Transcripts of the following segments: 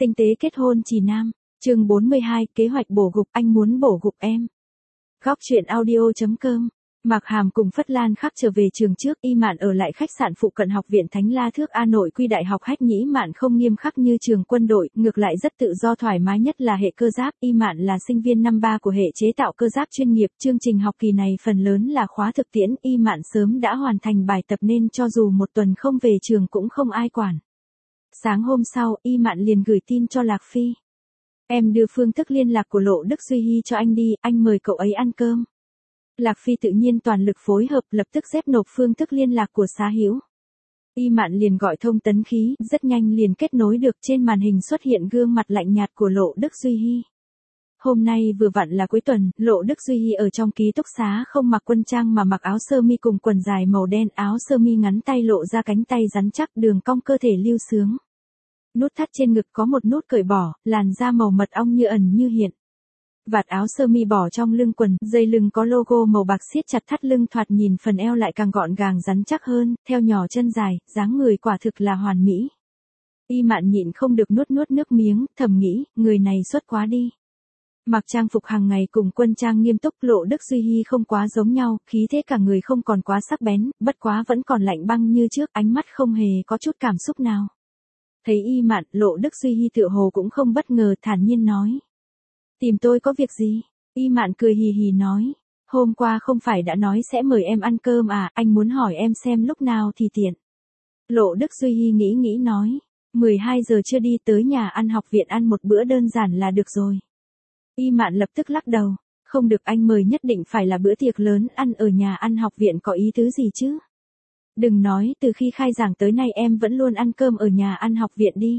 Tinh tế kết hôn trì nam. Chương 42, kế hoạch bổ gục, anh muốn bổ gục em. Góc truyện audio.com. Mạc Hàm cùng Phất Lan Khắc trở về trường trước, Y Mạn ở lại khách sạn phụ cận học viện Thánh La Thước A nội quy đại học. Hách Nhĩ Mạn không nghiêm khắc như trường quân đội, ngược lại rất tự do thoải mái, nhất là hệ cơ giáp. Y Mạn là sinh viên năm 3 của hệ chế tạo cơ giáp chuyên nghiệp, chương trình học kỳ này phần lớn là khóa thực tiễn. Y Mạn sớm đã hoàn thành bài tập nên cho dù một tuần không về trường cũng không ai quản. Sáng hôm sau, Y Mạn liền gửi tin cho Lạc Phi. Em đưa phương thức liên lạc của Lộ Đức Duy Hi cho anh đi, anh mời cậu ấy ăn cơm. Lạc Phi tự nhiên toàn lực phối hợp, lập tức dép nộp phương thức liên lạc của Xá Hữu. Y Mạn liền gọi thông tấn khí, rất nhanh liền kết nối được. Trên màn hình xuất hiện gương mặt lạnh nhạt của Lộ Đức Duy Hi. Hôm nay vừa vặn là cuối tuần, Lộ Đức Duy Hi ở trong ký túc xá không mặc quân trang mà mặc áo sơ mi cùng quần dài màu đen, áo sơ mi ngắn tay lộ ra cánh tay rắn chắc, đường cong cơ thể lưu sướng. Nút thắt trên ngực có một nút cởi bỏ, làn da màu mật ong như ẩn như hiện. Vạt áo sơ mi bỏ trong lưng quần, dây lưng có logo màu bạc siết chặt thắt lưng, thoạt nhìn phần eo lại càng gọn gàng rắn chắc hơn, theo nhỏ chân dài, dáng người quả thực là hoàn mỹ. Y Mạn nhịn không được nuốt nước miếng, thầm nghĩ, người này xuất quá đi. Mặc trang phục hàng ngày cùng quân trang nghiêm túc, Lộ Đức Duy Hi không quá giống nhau, khí thế cả người không còn quá sắc bén, bất quá vẫn còn lạnh băng như trước, ánh mắt không hề có chút cảm xúc nào. Thấy Y Mạn, Lộ Đức Duy Hi tựa hồ cũng không bất ngờ, thản nhiên nói. Tìm tôi có việc gì? Y Mạn cười hì hì nói. Hôm qua không phải đã nói sẽ mời em ăn cơm à, anh muốn hỏi em xem lúc nào thì tiện. Lộ Đức Duy Hi nghĩ nói. 12 giờ chưa đi, tới nhà ăn học viện ăn một bữa đơn giản là được rồi. Y Mạn lập tức lắc đầu. Không được, anh mời nhất định phải là bữa tiệc lớn, ăn ở nhà ăn học viện có ý tứ gì chứ? Đừng nói, từ khi khai giảng tới nay em vẫn luôn ăn cơm ở nhà ăn học viện đi.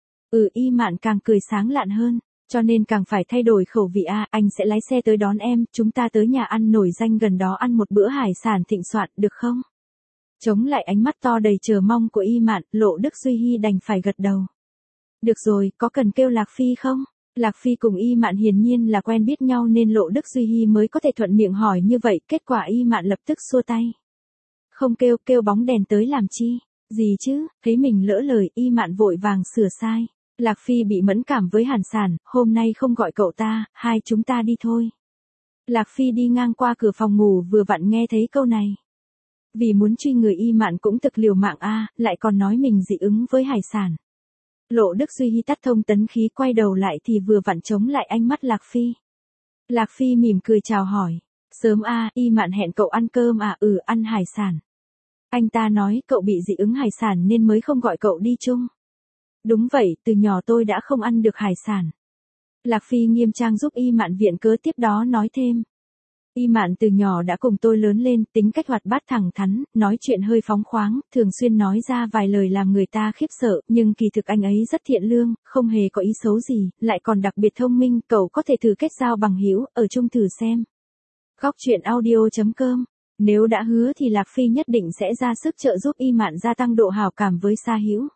Y Mạn càng cười sáng lạn hơn. Cho nên càng phải thay đổi khẩu vị à, anh sẽ lái xe tới đón em, chúng ta tới nhà ăn nổi danh gần đó ăn một bữa hải sản thịnh soạn, được không? Chống lại ánh mắt to đầy chờ mong của Y Mạn, Lộ Đức Duy Hi đành phải gật đầu. Được rồi, có cần kêu Lạc Phi không? Lạc Phi cùng Y Mạn hiển nhiên là quen biết nhau nên Lộ Đức Duy Hi mới có thể thuận miệng hỏi như vậy, kết quả Y Mạn lập tức xua tay. Không kêu bóng đèn tới làm chi? Gì chứ, thấy mình lỡ lời, Y Mạn vội vàng sửa sai. Lạc Phi bị mẫn cảm với Hàn Sản, hôm nay không gọi cậu ta, hai chúng ta đi thôi. Lạc Phi đi ngang qua cửa phòng ngủ vừa vặn nghe thấy câu này. Vì muốn truy người Y Mạn cũng thực liều mạng a, lại còn nói mình dị ứng với hải sản. Lộ Đức Duy Hi tắt thông tấn khí, quay đầu lại thì vừa vặn chống lại ánh mắt Lạc Phi. Lạc Phi mỉm cười chào hỏi. Sớm a, Y Mạn hẹn cậu ăn cơm à? Ăn hải sản. Anh ta nói cậu bị dị ứng hải sản nên mới không gọi cậu đi chung. Đúng vậy, từ nhỏ tôi đã không ăn được hải sản. Lạc Phi nghiêm trang giúp Y Mạn viện cớ, tiếp đó nói thêm. Y Mạn từ nhỏ đã cùng tôi lớn lên, tính cách hoạt bát thẳng thắn, nói chuyện hơi phóng khoáng, thường xuyên nói ra vài lời làm người ta khiếp sợ, nhưng kỳ thực anh ấy rất thiện lương, không hề có ý xấu gì, lại còn đặc biệt thông minh, cậu có thể thử kết giao bằng hữu, ở chung thử xem. Góc truyện audio.com. Nếu đã hứa thì Lạc Phi nhất định sẽ ra sức trợ giúp Y Mạn gia tăng độ hảo cảm với Sa Hữu.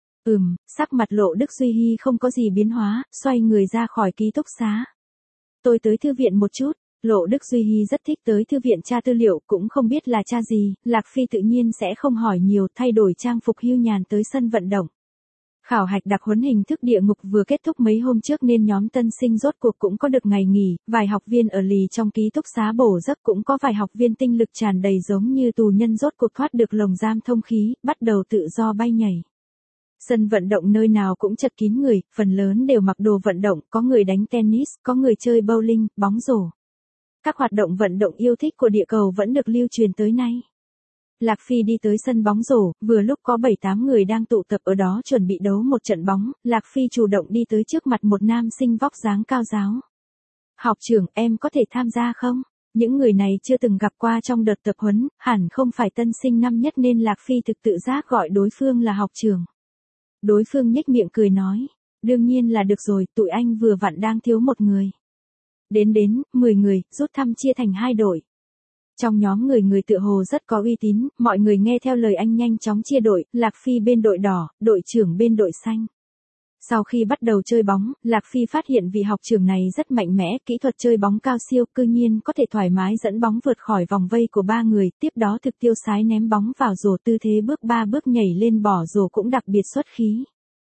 Sắc mặt Lộ Đức Duy Hi không có gì biến hóa, xoay người ra khỏi ký túc xá. Tôi tới thư viện một chút. Lộ Đức Duy Hi rất thích tới thư viện tra tư liệu, cũng không biết là tra gì, Lạc Phi tự nhiên sẽ không hỏi nhiều, thay đổi trang phục hưu nhàn tới sân vận động. Khảo hạch đặc huấn hình thức địa ngục vừa kết thúc mấy hôm trước nên nhóm tân sinh rốt cuộc cũng có được ngày nghỉ, vài học viên ở lì trong ký túc xá bổ giấc, cũng có vài học viên tinh lực tràn đầy giống như tù nhân rốt cuộc thoát được lồng giam thông khí, bắt đầu tự do bay nhảy. Sân vận động nơi nào cũng chật kín người, phần lớn đều mặc đồ vận động, có người đánh tennis, có người chơi bowling, bóng rổ. Các hoạt động vận động yêu thích của địa cầu vẫn được lưu truyền tới nay. Lạc Phi đi tới sân bóng rổ, vừa lúc có 7-8 người đang tụ tập ở đó chuẩn bị đấu một trận bóng, Lạc Phi chủ động đi tới trước mặt một nam sinh vóc dáng cao ráo. Học trưởng, em có thể tham gia không? Những người này chưa từng gặp qua trong đợt tập huấn, hẳn không phải tân sinh năm nhất nên Lạc Phi thực tự giác gọi đối phương là học trưởng. Đối phương nhếch miệng cười nói, đương nhiên là được rồi, tụi anh vừa vặn đang thiếu một người. Đến 10 người, rút thăm chia thành 2 đội. Trong nhóm người tựa hồ rất có uy tín, mọi người nghe theo lời anh nhanh chóng chia đội, Lạc Phi bên đội đỏ, đội trưởng bên đội xanh. Sau khi bắt đầu chơi bóng, Lạc Phi phát hiện vị học trưởng này rất mạnh mẽ, kỹ thuật chơi bóng cao siêu, cư nhiên có thể thoải mái dẫn bóng vượt khỏi vòng vây của 3 người, tiếp đó thực tiêu sái ném bóng vào rổ, tư thế bước 3 bước nhảy lên bỏ rổ cũng đặc biệt xuất khí.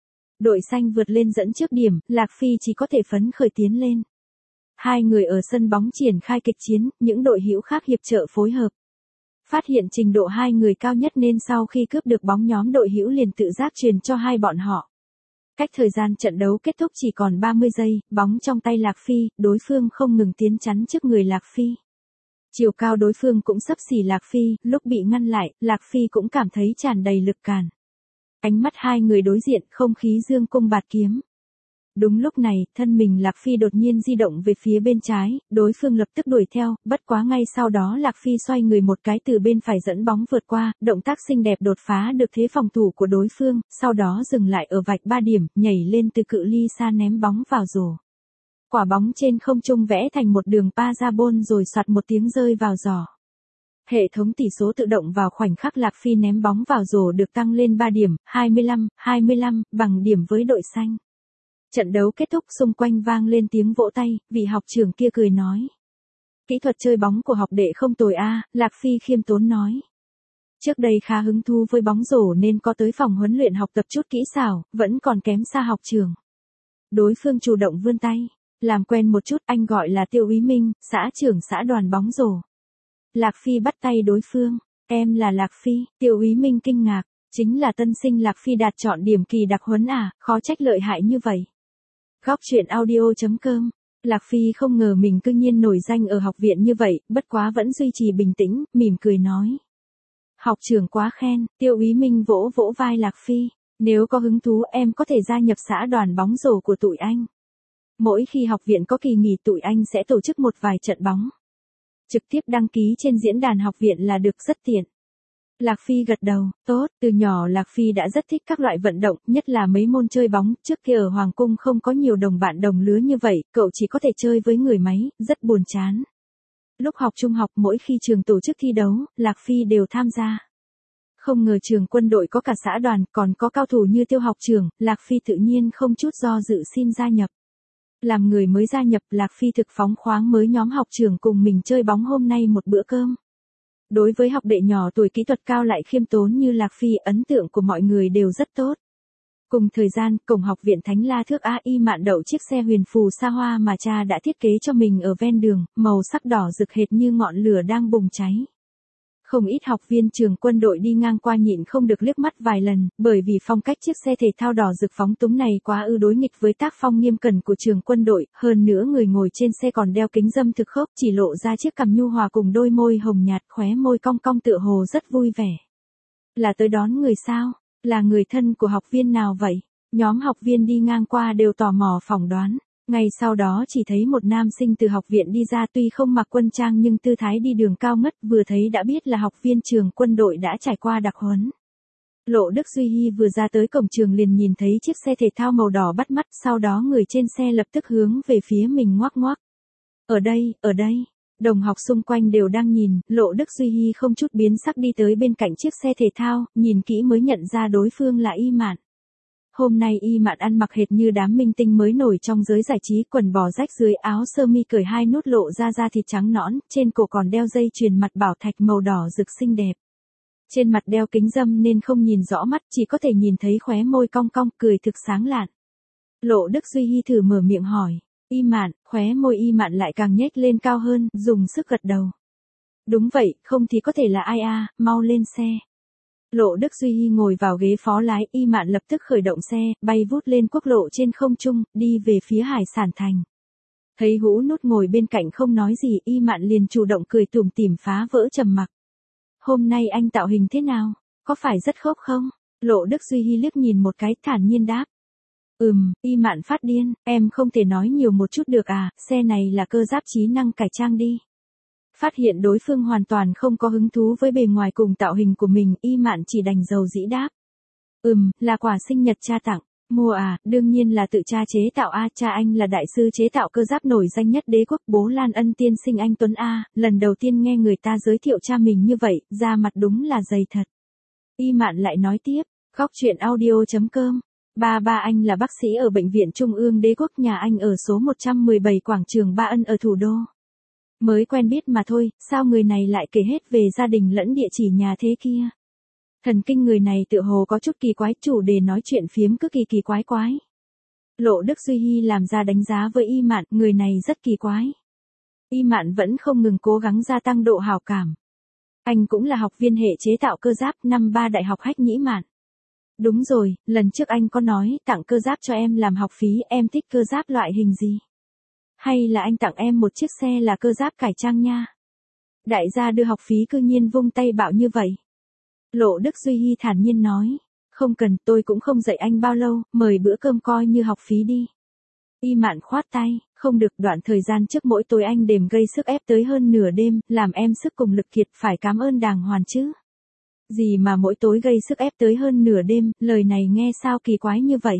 Đội xanh vượt lên dẫn trước điểm, Lạc Phi chỉ có thể phấn khởi tiến lên. Hai người ở sân bóng triển khai kịch chiến, những đội hữu khác hiệp trợ phối hợp. Phát hiện trình độ hai người cao nhất nên sau khi cướp được bóng nhóm đội hữu liền tự giác truyền cho hai bọn họ. Cách thời gian trận đấu kết thúc chỉ còn 30 giây, bóng trong tay Lạc Phi, đối phương không ngừng tiến chắn trước người Lạc Phi. Chiều cao đối phương cũng xấp xỉ Lạc Phi, lúc bị ngăn lại, Lạc Phi cũng cảm thấy tràn đầy lực cản. Ánh mắt hai người đối diện, không khí dương cung bạt kiếm. Đúng lúc này, thân mình Lạc Phi đột nhiên di động về phía bên trái, đối phương lập tức đuổi theo, bất quá ngay sau đó Lạc Phi xoay người một cái từ bên phải dẫn bóng vượt qua, động tác xinh đẹp đột phá được thế phòng thủ của đối phương, sau đó dừng lại ở vạch 3 điểm, nhảy lên từ cự ly xa ném bóng vào rổ. Quả bóng trên không trung vẽ thành một đường parabol rồi soạt một tiếng rơi vào giỏ. Hệ thống tỷ số tự động vào khoảnh khắc Lạc Phi ném bóng vào rổ được tăng lên 3 điểm, 25, bằng điểm với đội xanh. Trận đấu kết thúc, xung quanh vang lên tiếng vỗ tay, vị học trưởng kia cười nói. Kỹ thuật chơi bóng của học đệ không tồi a, Lạc Phi khiêm tốn nói. Trước đây khá hứng thú với bóng rổ nên có tới phòng huấn luyện học tập chút kỹ xảo, vẫn còn kém xa học trường. Đối phương chủ động vươn tay, làm quen một chút, anh gọi là Tiêu Úy Minh, xã trưởng xã đoàn bóng rổ. Lạc Phi bắt tay đối phương, em là Lạc Phi, Tiêu Úy Minh kinh ngạc, chính là tân sinh Lạc Phi đạt chọn điểm kỳ đặc huấn à, khó trách lợi hại như vậy. Góc truyện audio.com. Lạc Phi không ngờ mình cư nhiên nổi danh ở học viện như vậy, bất quá vẫn duy trì bình tĩnh, mỉm cười nói. Học trưởng quá khen, Tiêu Úy Minh vỗ vỗ vai Lạc Phi, nếu có hứng thú em có thể gia nhập xã đoàn bóng rổ của tụi anh. Mỗi khi học viện có kỳ nghỉ tụi anh sẽ tổ chức một vài trận bóng. Trực tiếp đăng ký trên diễn đàn học viện là được, rất tiện. Lạc Phi gật đầu, tốt, từ nhỏ Lạc Phi đã rất thích các loại vận động, nhất là mấy môn chơi bóng, trước kia ở Hoàng Cung không có nhiều đồng bạn đồng lứa như vậy, cậu chỉ có thể chơi với người máy, rất buồn chán. Lúc học trung học mỗi khi trường tổ chức thi đấu, Lạc Phi đều tham gia. Không ngờ trường quân đội có cả xã đoàn, còn có cao thủ như Tiêu học trưởng, Lạc Phi tự nhiên không chút do dự xin gia nhập. Làm người mới gia nhập, Lạc Phi thực phóng khoáng mới nhóm học trưởng cùng mình chơi bóng hôm nay một bữa cơm. Đối với học đệ nhỏ tuổi kỹ thuật cao lại khiêm tốn như Lạc Phi, ấn tượng của mọi người đều rất tốt. Cùng thời gian, cổng học viện Thánh La Thước AI Mạn đậu chiếc xe huyền phù xa hoa mà cha đã thiết kế cho mình ở ven đường, màu sắc đỏ rực hệt như ngọn lửa đang bùng cháy. Không ít học viên trường quân đội đi ngang qua nhịn không được liếc mắt vài lần, bởi vì phong cách chiếc xe thể thao đỏ rực phóng túng này quá đối nghịch với tác phong nghiêm cẩn của trường quân đội, hơn nữa người ngồi trên xe còn đeo kính râm thực khốc, chỉ lộ ra chiếc cằm nhu hòa cùng đôi môi hồng nhạt, khóe môi cong cong tựa hồ rất vui vẻ. Là tới đón người sao? Là người thân của học viên nào vậy? Nhóm học viên đi ngang qua đều tò mò phỏng đoán. Ngay sau đó chỉ thấy một nam sinh từ học viện đi ra, tuy không mặc quân trang nhưng tư thái đi đường cao ngất, vừa thấy đã biết là học viên trường quân đội đã trải qua đặc huấn. Lộ Đức Duy Hi vừa ra tới cổng trường liền nhìn thấy chiếc xe thể thao màu đỏ bắt mắt, sau đó người trên xe lập tức hướng về phía mình ngoắc ngoắc. Ở đây, đồng học xung quanh đều đang nhìn, Lộ Đức Duy Hi không chút biến sắc đi tới bên cạnh chiếc xe thể thao, nhìn kỹ mới nhận ra đối phương là Y Mạn. Hôm nay Y Mạn ăn mặc hệt như đám minh tinh mới nổi trong giới giải trí, quần bò rách dưới áo sơ mi cởi hai nút lộ ra da thịt trắng nõn, trên cổ còn đeo dây chuyền mặt bảo thạch màu đỏ rực xinh đẹp. Trên mặt đeo kính râm nên không nhìn rõ mắt, chỉ có thể nhìn thấy khóe môi cong cong, cười thực sáng lạn. Lộ Đức Duy Hi thử mở miệng hỏi, Y Mạn, khóe môi Y Mạn lại càng nhếch lên cao hơn, dùng sức gật đầu. Đúng vậy, không thì có thể là ai à, mau lên xe. Lộ Đức Duy Hi ngồi vào ghế phó lái, Y Mạn lập tức khởi động xe, bay vút lên quốc lộ trên không trung, đi về phía Hải Sản Thành. Thấy Hũ Nút ngồi bên cạnh không nói gì, Y Mạn liền chủ động cười tủm tỉm phá vỡ trầm mặc. Hôm nay anh tạo hình thế nào? Có phải rất khốc không? Lộ Đức Duy Hi liếc nhìn một cái, thản nhiên đáp. Y Mạn phát điên, em không thể nói nhiều một chút được à, xe này là cơ giáp trí năng cải trang đi. Phát hiện đối phương hoàn toàn không có hứng thú với bề ngoài cùng tạo hình của mình, Y Mạn chỉ đành dầu dĩ đáp. Là quà sinh nhật cha tặng. Mua à, đương nhiên là tự cha chế tạo a, cha anh là đại sư chế tạo cơ giáp nổi danh nhất đế quốc, bố Lan Ân tiên sinh anh Tuấn a, lần đầu tiên nghe người ta giới thiệu cha mình như vậy, da mặt đúng là dày thật. Y Mạn lại nói tiếp, góc truyện audio.com. Ba anh là bác sĩ ở Bệnh viện Trung ương Đế quốc, nhà anh ở số 117 Quảng trường Ba Ân ở thủ đô. Mới quen biết mà thôi, sao người này lại kể hết về gia đình lẫn địa chỉ nhà thế kia. Thần kinh người này tựa hồ có chút kỳ quái, chủ đề nói chuyện phiếm cứ kỳ quái. Lộ Đức Duy Hi làm ra đánh giá với Y Mạn, người này rất kỳ quái. Y Mạn vẫn không ngừng cố gắng gia tăng độ hảo cảm. Anh cũng là học viên hệ chế tạo cơ giáp năm 3 Đại học Hách Nhĩ Mạn. Đúng rồi, lần trước anh có nói tặng cơ giáp cho em làm học phí, em thích cơ giáp loại hình gì? Hay là anh tặng em một chiếc xe là cơ giáp cải trang nha? Đại gia đưa học phí cư nhiên vung tay bạo như vậy. Lộ Đức Duy Hi thản nhiên nói, không cần, tôi cũng không dạy anh bao lâu, mời bữa cơm coi như học phí đi. Y Mạn khoát tay, không được, đoạn thời gian trước mỗi tối anh đêm gây sức ép tới hơn nửa đêm, làm em sức cùng lực kiệt, phải cảm ơn đàng hoàng chứ. Gì mà mỗi tối gây sức ép tới hơn nửa đêm, lời này nghe sao kỳ quái như vậy.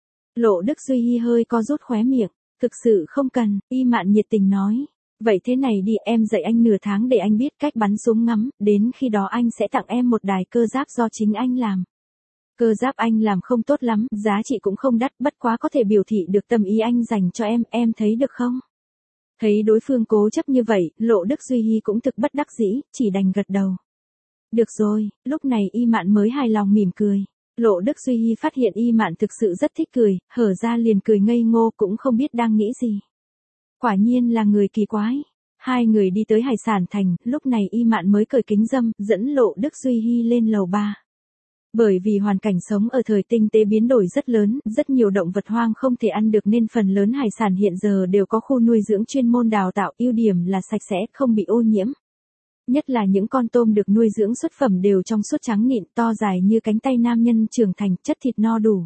Lộ Đức Duy Hi hơi co rút khóe miệng, thực sự không cần, Y Mạn nhiệt tình nói. Vậy thế này đi, em dạy anh nửa tháng để anh biết cách bắn súng ngắm, đến khi đó anh sẽ tặng em một đài cơ giáp do chính anh làm. Cơ giáp anh làm không tốt lắm, giá trị cũng không đắt, bất quá có thể biểu thị được tâm ý anh dành cho em thấy được không? Thấy đối phương cố chấp như vậy, Lộ Đức Duy Hi cũng thực bất đắc dĩ, chỉ đành gật đầu. Được rồi, lúc này Y Mạn mới hài lòng mỉm cười. Lộ Đức Duy Hi phát hiện Y Mạn thực sự rất thích cười, hở ra liền cười ngây ngô, cũng không biết đang nghĩ gì. Quả nhiên là người kỳ quái. Hai người đi tới Hải Sản Thành, lúc này Y Mạn mới cởi kính râm, dẫn Lộ Đức Duy Hi lên lầu 3. Bởi vì hoàn cảnh sống ở thời tinh tế biến đổi rất lớn, rất nhiều động vật hoang không thể ăn được nên phần lớn hải sản hiện giờ đều có khu nuôi dưỡng chuyên môn đào tạo, ưu điểm là sạch sẽ, không bị ô nhiễm. Nhất là những con tôm được nuôi dưỡng xuất phẩm đều trong suốt trắng mịn, to dài như cánh tay nam nhân trưởng thành, chất thịt no đủ.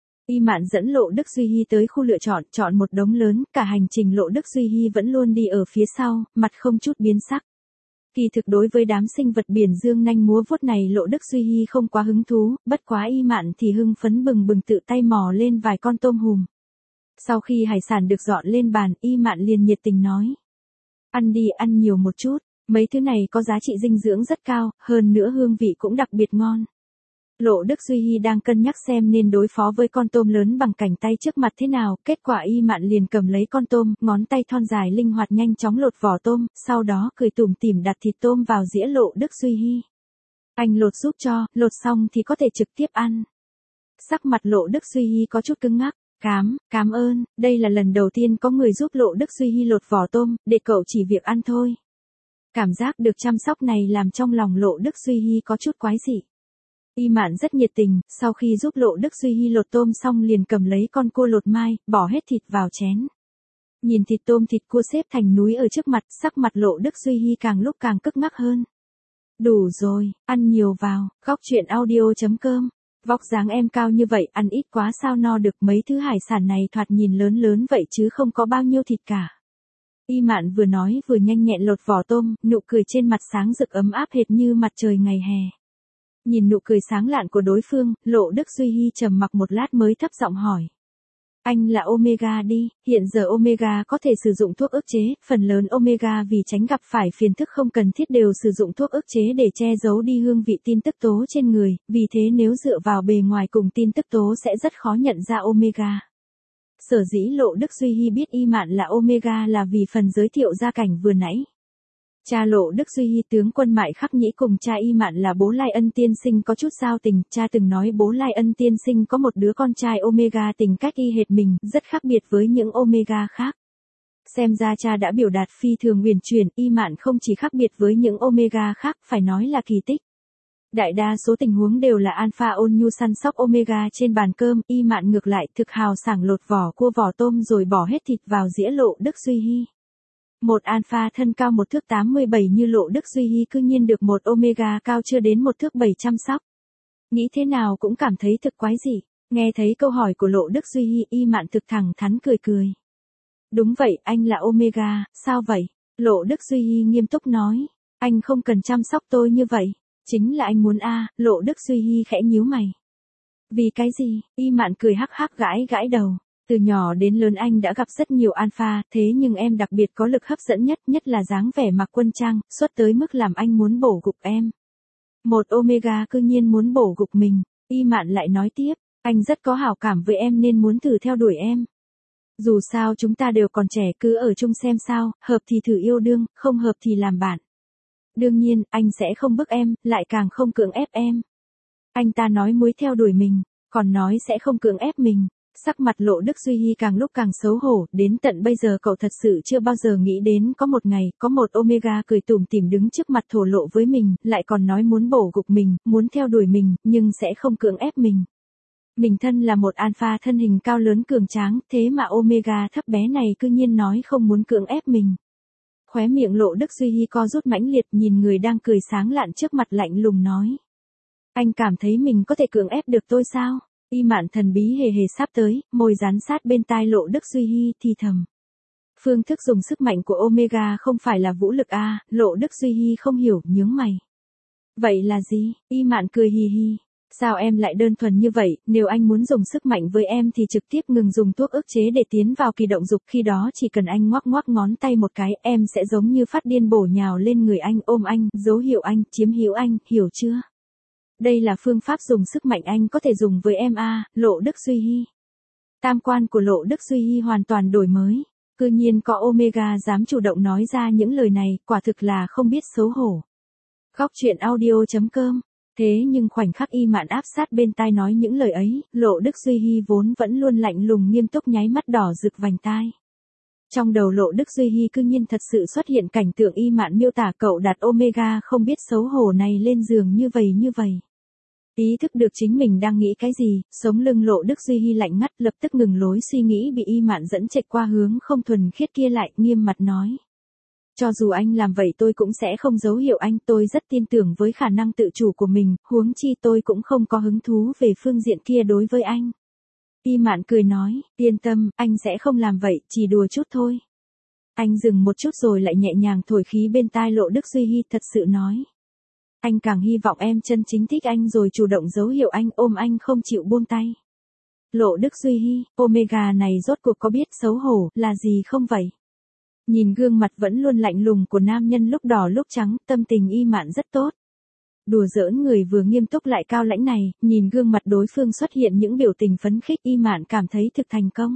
Y Mạn dẫn Lộ Đức Duy Hi tới khu lựa chọn một đống lớn, cả hành trình Lộ Đức Duy Hi vẫn luôn đi ở phía sau, mặt không chút biến sắc. Kỳ thực đối với đám sinh vật biển dương nanh múa vuốt này Lộ Đức Duy Hi không quá hứng thú, bất quá Y Mạn thì hưng phấn bừng bừng tự tay mò lên vài con tôm hùm. Sau khi hải sản được dọn lên bàn, Y Mạn liền nhiệt tình nói. Ăn đi, ăn nhiều một chút, mấy thứ này có giá trị dinh dưỡng rất cao, hơn nữa hương vị cũng đặc biệt ngon. Lộ Đức Duy Hi đang cân nhắc xem nên đối phó với con tôm lớn bằng cánh tay trước mặt thế nào, kết quả Y Mạn liền cầm lấy con tôm, ngón tay thon dài linh hoạt nhanh chóng lột vỏ tôm, sau đó cười tủm tỉm đặt thịt tôm vào dĩa Lộ Đức Duy Hi. Anh lột giúp cho, lột xong thì có thể trực tiếp ăn. Sắc mặt Lộ Đức Duy Hi có chút cứng ngắc, cảm ơn, đây là lần đầu tiên có người giúp Lộ Đức Duy Hi lột vỏ tôm, để cậu chỉ việc ăn thôi. Cảm giác được chăm sóc này làm trong lòng Lộ Đức Duy Hi có chút quái dị. Y Mạn rất nhiệt tình, sau khi giúp Lộ Đức Duy Hi lột tôm xong liền cầm lấy con cua lột mai, bỏ hết thịt vào chén. Nhìn thịt tôm thịt cua xếp thành núi ở trước mặt, sắc mặt Lộ Đức Duy Hi càng lúc càng cứng ngắc hơn. Đủ rồi, ăn nhiều vào, Góc Truyện Audio.com. Vóc dáng em cao như vậy, ăn ít quá sao no được, mấy thứ hải sản này thoạt nhìn lớn lớn vậy chứ không có bao nhiêu thịt cả. Y Mạn vừa nói vừa nhanh nhẹn lột vỏ tôm, nụ cười trên mặt sáng rực ấm áp hệt như mặt trời ngày hè. Nhìn nụ cười sáng lạn của đối phương, Lộ Đức Duy Hi trầm mặc một lát mới thấp giọng hỏi. Anh là Omega đi, hiện giờ Omega có thể sử dụng thuốc ức chế, phần lớn Omega vì tránh gặp phải phiền phức không cần thiết đều sử dụng thuốc ức chế để che giấu đi hương vị tin tức tố trên người, vì thế nếu dựa vào bề ngoài cùng tin tức tố sẽ rất khó nhận ra Omega. Sở dĩ Lộ Đức Duy Hi biết Y Mạn là Omega là vì phần giới thiệu gia cảnh vừa nãy. Cha Lộ Đức Duy Hi tướng quân Mại Khắc Nhĩ cùng cha Y Mạn là bố Lai Ân tiên sinh có chút giao tình, cha từng nói bố Lai Ân tiên sinh có một đứa con trai Omega tình cách y hệt mình, rất khác biệt với những Omega khác. Xem ra cha đã biểu đạt phi thường huyền chuyển, Y Mạn không chỉ khác biệt với những Omega khác, phải nói là kỳ tích. Đại đa số tình huống đều là Alpha ôn nhu săn sóc Omega trên bàn cơm, Y Mạn ngược lại thực hào sảng lột vỏ cua vỏ tôm rồi bỏ hết thịt vào dĩa Lộ Đức Duy Hi. Một alpha thân cao 1 thước 87 như Lộ Đức Duy Hi cư nhiên được một Omega cao chưa đến 1 thước 7 chăm sóc. Nghĩ thế nào cũng cảm thấy thực quái dị. Nghe thấy câu hỏi của Lộ Đức Duy Hi, Y Mạn thực thẳng thắn cười. Đúng vậy, anh là Omega, sao vậy? Lộ Đức Duy Hi nghiêm túc nói. Anh không cần chăm sóc tôi như vậy. Chính là anh muốn Lộ Đức Duy Hi khẽ nhíu mày. Vì cái gì? Y Mạn cười hắc hắc gãi đầu. Từ nhỏ đến lớn anh đã gặp rất nhiều alpha, thế nhưng em đặc biệt có lực hấp dẫn nhất là dáng vẻ mặc quân trang, xuất tới mức làm anh muốn bổ gục em. Một Omega cư nhiên muốn bổ gục mình, Y Mạn lại nói tiếp, anh rất có hảo cảm với em nên muốn thử theo đuổi em. Dù sao chúng ta đều còn trẻ, cứ ở chung xem sao, hợp thì thử yêu đương, không hợp thì làm bạn. Đương nhiên, anh sẽ không bức em, lại càng không cưỡng ép em. Anh ta nói muốn theo đuổi mình, còn nói sẽ không cưỡng ép mình. Sắc mặt Lộ Đức Duy Hi càng lúc càng xấu hổ, đến tận bây giờ cậu thật sự chưa bao giờ nghĩ đến có một ngày, có một Omega cười tủm tỉm đứng trước mặt thổ lộ với mình, lại còn nói muốn bổ gục mình, muốn theo đuổi mình, nhưng sẽ không cưỡng ép mình. Mình thân là một alpha thân hình cao lớn cường tráng, thế mà Omega thấp bé này cư nhiên nói không muốn cưỡng ép mình. Khóe miệng Lộ Đức Duy Hi co rút mãnh liệt, nhìn người đang cười sáng lạn trước mặt lạnh lùng nói. Anh cảm thấy mình có thể cưỡng ép được tôi sao? Y Mạn thần bí hề hề sắp tới, môi dán sát bên tai Lộ Đức Duy Hi thì thầm. Phương thức dùng sức mạnh của Omega không phải là vũ lực à, Lộ Đức Duy Hi không hiểu, nhướng mày. Vậy là gì? Y Mạn cười hì hì. Sao em lại đơn thuần như vậy, nếu anh muốn dùng sức mạnh với em thì trực tiếp ngừng dùng thuốc ức chế để tiến vào kỳ động dục, khi đó chỉ cần anh ngoắc ngoắc ngón tay một cái, em sẽ giống như phát điên bổ nhào lên người anh, ôm anh, dấu hiệu anh, chiếm hữu anh, hiểu chưa? Đây là phương pháp dùng sức mạnh anh có thể dùng với em à, Lộ Đức Duy Hi. Tam quan của Lộ Đức Duy Hi hoàn toàn đổi mới. Cư nhiên có Omega dám chủ động nói ra những lời này, quả thực là không biết xấu hổ. Góc truyện audio.com. Thế nhưng khoảnh khắc Y Mạn áp sát bên tai nói những lời ấy, Lộ Đức Duy Hi vốn vẫn luôn lạnh lùng nghiêm túc nháy mắt đỏ rực vành tai. Trong đầu Lộ Đức Duy Hi cư nhiên thật sự xuất hiện cảnh tượng Y Mạn miêu tả cậu đặt Omega không biết xấu hổ này lên giường như vậy. Ý thức được chính mình đang nghĩ cái gì, sống lưng Lộ Đức Duy Hi lạnh ngắt, lập tức ngừng lối suy nghĩ bị Y Mạn dẫn chệch qua hướng không thuần khiết kia lại, nghiêm mặt nói. Cho dù anh làm vậy tôi cũng sẽ không dấu hiệu anh, tôi rất tin tưởng với khả năng tự chủ của mình, huống chi tôi cũng không có hứng thú về phương diện kia đối với anh. Y Mạn cười nói, yên tâm, anh sẽ không làm vậy, chỉ đùa chút thôi. Anh dừng một chút rồi lại nhẹ nhàng thổi khí bên tai Lộ Đức Duy Hi, thật sự nói. Anh càng hy vọng em chân chính thích anh rồi chủ động dấu hiệu anh, ôm anh không chịu buông tay. Lộ Đức Duy Hi, Omega này rốt cuộc có biết xấu hổ là gì không vậy? Nhìn gương mặt vẫn luôn lạnh lùng của nam nhân lúc đỏ lúc trắng, tâm tình Y Mạn rất tốt. Đùa giỡn người vừa nghiêm túc lại cao lãnh này, nhìn gương mặt đối phương xuất hiện những biểu tình phấn khích, Y Mạn cảm thấy thực thành công.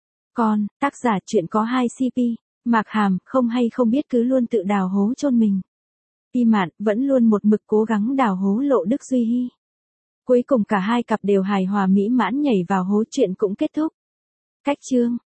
Còn, tác giả truyện có 2 CP, Mạc Hàm, không hay không biết cứ luôn tự đào hố chôn mình. Y Mạn vẫn luôn một mực cố gắng đào hố Lộ Đức Duy Hi. Cuối cùng cả hai cặp đều hài hòa mỹ mãn nhảy vào hố, chuyện cũng kết thúc. Cách chương